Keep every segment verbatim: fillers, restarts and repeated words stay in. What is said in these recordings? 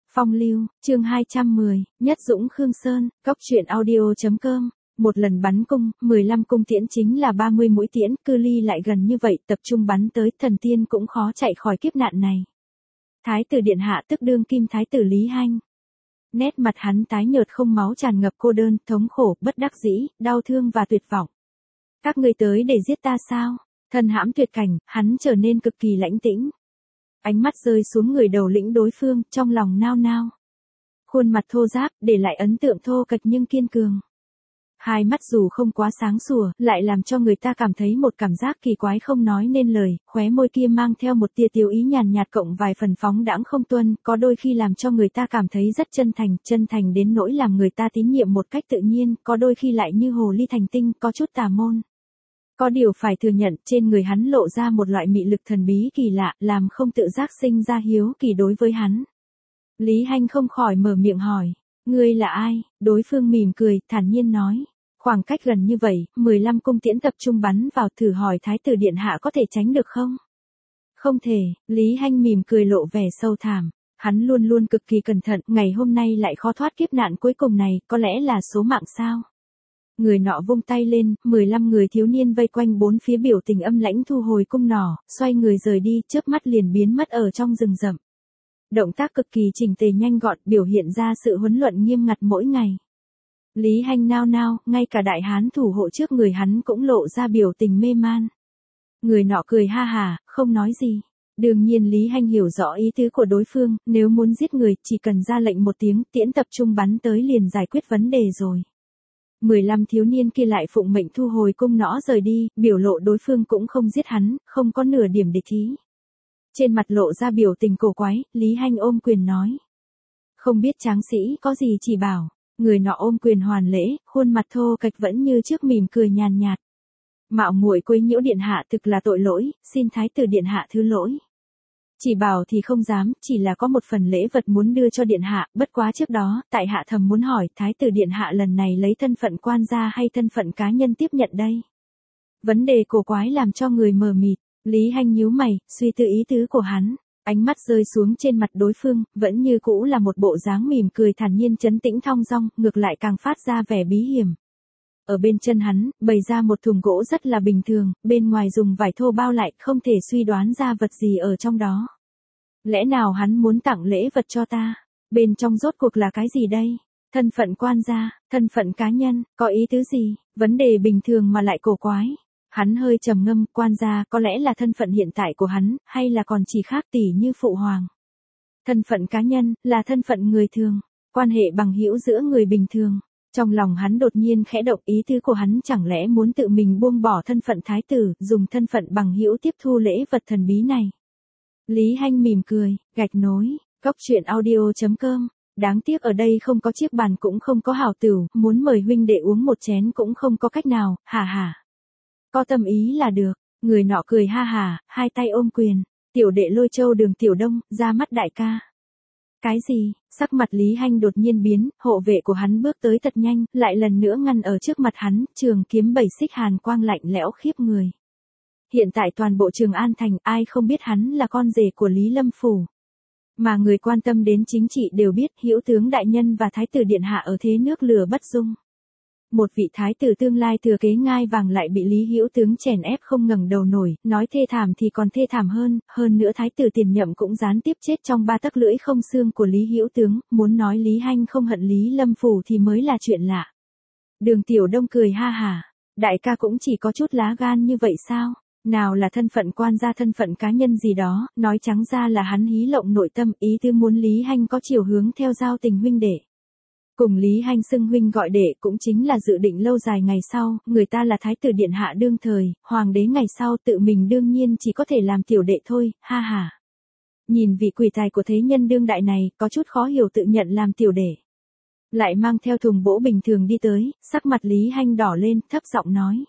Phong lưu, chương hai trăm mười, Nhất Dũng Khương Sơn, Cốc truyện audio.com. Một lần bắn cung, mười lăm cung tiễn chính là ba mươi mũi tiễn, cự ly lại gần như vậy, tập trung bắn tới, thần tiên cũng khó chạy khỏi kiếp nạn này. Thái tử điện hạ tức đương kim thái tử Lý Hanh. Nét mặt hắn tái nhợt không máu, tràn ngập cô đơn, thống khổ, bất đắc dĩ, đau thương và tuyệt vọng. Các ngươi tới để giết ta sao? Thân hãm tuyệt cảnh, hắn trở nên cực kỳ lãnh tĩnh. Ánh mắt rơi xuống người đầu lĩnh đối phương, trong lòng nao nao. Khuôn mặt thô ráp, để lại ấn tượng thô kệch nhưng kiên cường. Hai mắt dù không quá sáng sủa, lại làm cho người ta cảm thấy một cảm giác kỳ quái không nói nên lời, khóe môi kia mang theo một tia tiêu ý nhàn nhạt cộng vài phần phóng đãng không tuân, có đôi khi làm cho người ta cảm thấy rất chân thành, chân thành đến nỗi làm người ta tín nhiệm một cách tự nhiên, có đôi khi lại như hồ ly thành tinh, có chút tà môn. Có điều phải thừa nhận, trên người hắn lộ ra một loại mị lực thần bí kỳ lạ, làm không tự giác sinh ra hiếu kỳ đối với hắn. Lý Hanh không khỏi mở miệng hỏi, ngươi là ai? Đối phương mỉm cười, thản nhiên nói, khoảng cách gần như vậy, mười lăm cung tiễn tập trung bắn vào, thử hỏi thái tử điện hạ có thể tránh được không? Không thể, Lý Hanh mỉm cười lộ vẻ sâu thẳm. Hắn luôn luôn cực kỳ cẩn thận, ngày hôm nay lại khó thoát kiếp nạn cuối cùng này, có lẽ là số mạng sao? Người nọ vung tay lên, mười lăm người thiếu niên vây quanh bốn phía biểu tình âm lãnh thu hồi cung nỏ, xoay người rời đi, chớp mắt liền biến mất ở trong rừng rậm. Động tác cực kỳ chỉnh tề nhanh gọn, biểu hiện ra sự huấn luyện nghiêm ngặt mỗi ngày. Lý Hanh nao nao, ngay cả đại hán thủ hộ trước người hắn cũng lộ ra biểu tình mê man. Người nọ cười ha hà, không nói gì. Đương nhiên Lý Hanh hiểu rõ ý tứ của đối phương, nếu muốn giết người, chỉ cần ra lệnh một tiếng, tiễn tập trung bắn tới liền giải quyết vấn đề rồi. mười lăm thiếu niên kia lại phụng mệnh thu hồi cung nỏ rời đi, biểu lộ đối phương cũng không giết hắn, không có nửa điểm địch ý. Trên mặt lộ ra biểu tình cổ quái, Lý Hanh ôm quyền nói. Không biết tráng sĩ có gì chỉ bảo, người nọ ôm quyền hoàn lễ, khuôn mặt thô kệch vẫn như trước mỉm cười nhàn nhạt. Mạo muội quấy nhiễu điện hạ thực là tội lỗi, xin thái tử điện hạ thứ lỗi. Chỉ bảo thì không dám, chỉ là có một phần lễ vật muốn đưa cho điện hạ, bất quá trước đó, tại hạ thầm muốn hỏi, thái tử điện hạ lần này lấy thân phận quan gia hay thân phận cá nhân tiếp nhận đây? Vấn đề cổ quái làm cho người mờ mịt, Lý Hanh nhíu mày, suy tư ý tứ của hắn, ánh mắt rơi xuống trên mặt đối phương, vẫn như cũ là một bộ dáng mỉm cười thản nhiên trấn tĩnh thong dong, ngược lại càng phát ra vẻ bí hiểm. Ở bên chân hắn, bày ra một thùng gỗ rất là bình thường, bên ngoài dùng vải thô bao lại, không thể suy đoán ra vật gì ở trong đó. Lẽ nào hắn muốn tặng lễ vật cho ta? Bên trong rốt cuộc là cái gì đây? Thân phận quan gia, thân phận cá nhân, có ý tứ gì? Vấn đề bình thường mà lại cổ quái. Hắn hơi trầm ngâm, quan gia có lẽ là thân phận hiện tại của hắn, hay là còn chỉ khác tỷ như phụ hoàng. Thân phận cá nhân, là thân phận người thường, quan hệ bằng hữu giữa người bình thường. Trong lòng hắn đột nhiên khẽ động, ý tứ của hắn chẳng lẽ muốn tự mình buông bỏ thân phận thái tử, dùng thân phận bằng hữu tiếp thu lễ vật thần bí này. Lý Hanh mỉm cười, gạch nối, Cốc truyện audio.com. Đáng tiếc ở đây không có chiếc bàn cũng không có hảo tửu, muốn mời huynh đệ uống một chén cũng không có cách nào, hả hả. Có tâm ý là được, người nọ cười ha hà, hai tay ôm quyền, tiểu đệ Lôi Châu Đường Tiểu Đông, ra mắt đại ca. Cái gì? Sắc mặt Lý Hanh đột nhiên biến, hộ vệ của hắn bước tới thật nhanh, lại lần nữa ngăn ở trước mặt hắn, trường kiếm bảy xích hàn quang lạnh lẽo khiếp người. Hiện tại toàn bộ Trường An Thành, ai không biết hắn là con rể của Lý Lâm Phủ. Mà người quan tâm đến chính trị đều biết, hữu tướng đại nhân và thái tử điện hạ ở thế nước lửa bất dung. Một vị thái tử tương lai thừa kế ngai vàng lại bị Lý hữu tướng chèn ép không ngẩng đầu nổi, nói thê thảm thì còn thê thảm hơn, hơn nữa thái tử tiền nhậm cũng gián tiếp chết trong ba tấc lưỡi không xương của Lý hữu tướng, muốn nói Lý Hanh không hận Lý Lâm Phủ thì mới là chuyện lạ. Đường Tiểu Đông cười ha hà, đại ca cũng chỉ có chút lá gan như vậy sao? Nào là thân phận quan gia, thân phận cá nhân gì đó, nói trắng ra là hắn hí lộng nội tâm, ý tư muốn Lý Hanh có chiều hướng theo giao tình huynh đệ. Cùng Lý Hanh xưng huynh gọi đệ cũng chính là dự định lâu dài ngày sau, người ta là thái tử điện hạ đương thời, hoàng đế ngày sau tự mình đương nhiên chỉ có thể làm tiểu đệ thôi, ha ha. Nhìn vị quỷ tài của thế nhân đương đại này, có chút khó hiểu tự nhận làm tiểu đệ. Lại mang theo thùng gỗ bình thường đi tới, sắc mặt Lý Hanh đỏ lên, thấp giọng nói.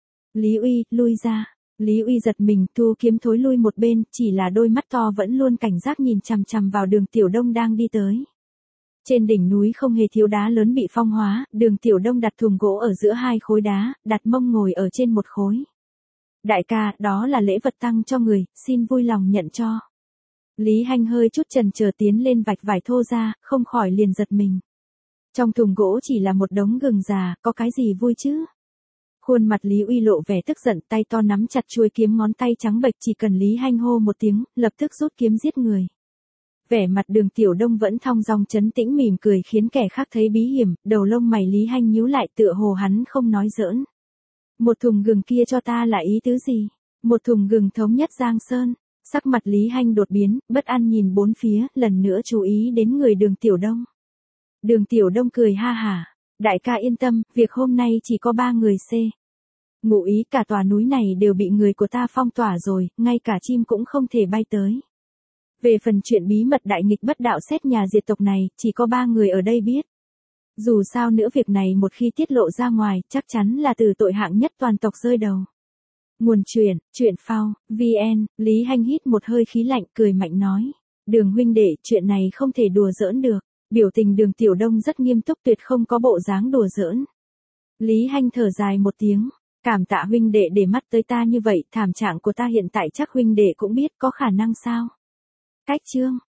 Lý Uy, lui ra. Lý Uy giật mình, thu kiếm thối lui một bên, chỉ là đôi mắt to vẫn luôn cảnh giác nhìn chằm chằm vào Đường Tiểu Đông đang đi tới. Trên đỉnh núi không hề thiếu đá lớn bị phong hóa, Đường Tiểu Đông đặt thùng gỗ ở giữa hai khối đá, đặt mông ngồi ở trên một khối. Đại ca, đó là lễ vật tăng cho người, xin vui lòng nhận cho. Lý Hanh hơi chút chần chờ tiến lên vạch vải thô ra, không khỏi liền giật mình. Trong thùng gỗ chỉ là một đống gừng già, có cái gì vui chứ? Khuôn mặt Lý Uy lộ vẻ tức giận, tay to nắm chặt chuôi kiếm, ngón tay trắng bệch, chỉ cần Lý Hanh hô một tiếng, lập tức rút kiếm giết người. Vẻ mặt Đường Tiểu Đông vẫn thong dong trấn tĩnh mỉm cười khiến kẻ khác thấy bí hiểm, đầu lông mày Lý Hanh nhíu lại tựa hồ hắn không nói giỡn. Một thùng gừng kia cho ta là ý tứ gì? Một thùng gừng thống nhất Giang Sơn. Sắc mặt Lý Hanh đột biến, bất an nhìn bốn phía, lần nữa chú ý đến người Đường Tiểu Đông. Đường Tiểu Đông cười ha hả. Đại ca yên tâm, việc hôm nay chỉ có ba người C. Ngụ ý cả tòa núi này đều bị người của ta phong tỏa rồi, ngay cả chim cũng không thể bay tới. Về phần chuyện bí mật đại nghịch bất đạo xét nhà diệt tộc này, chỉ có ba người ở đây biết. Dù sao nữa việc này một khi tiết lộ ra ngoài, chắc chắn là từ tội hạng nhất toàn tộc rơi đầu. Nguồn truyện, truyện phao, vn, Lý Hanh hít một hơi khí lạnh cười mạnh nói. Đường huynh đệ, chuyện này không thể đùa giỡn được. Biểu tình Đường Tiểu Đông rất nghiêm túc, tuyệt không có bộ dáng đùa giỡn. Lý Hanh thở dài một tiếng. Cảm tạ huynh đệ để mắt tới ta như vậy, thảm trạng của ta hiện tại chắc huynh đệ cũng biết, có khả năng sao? Cách chương.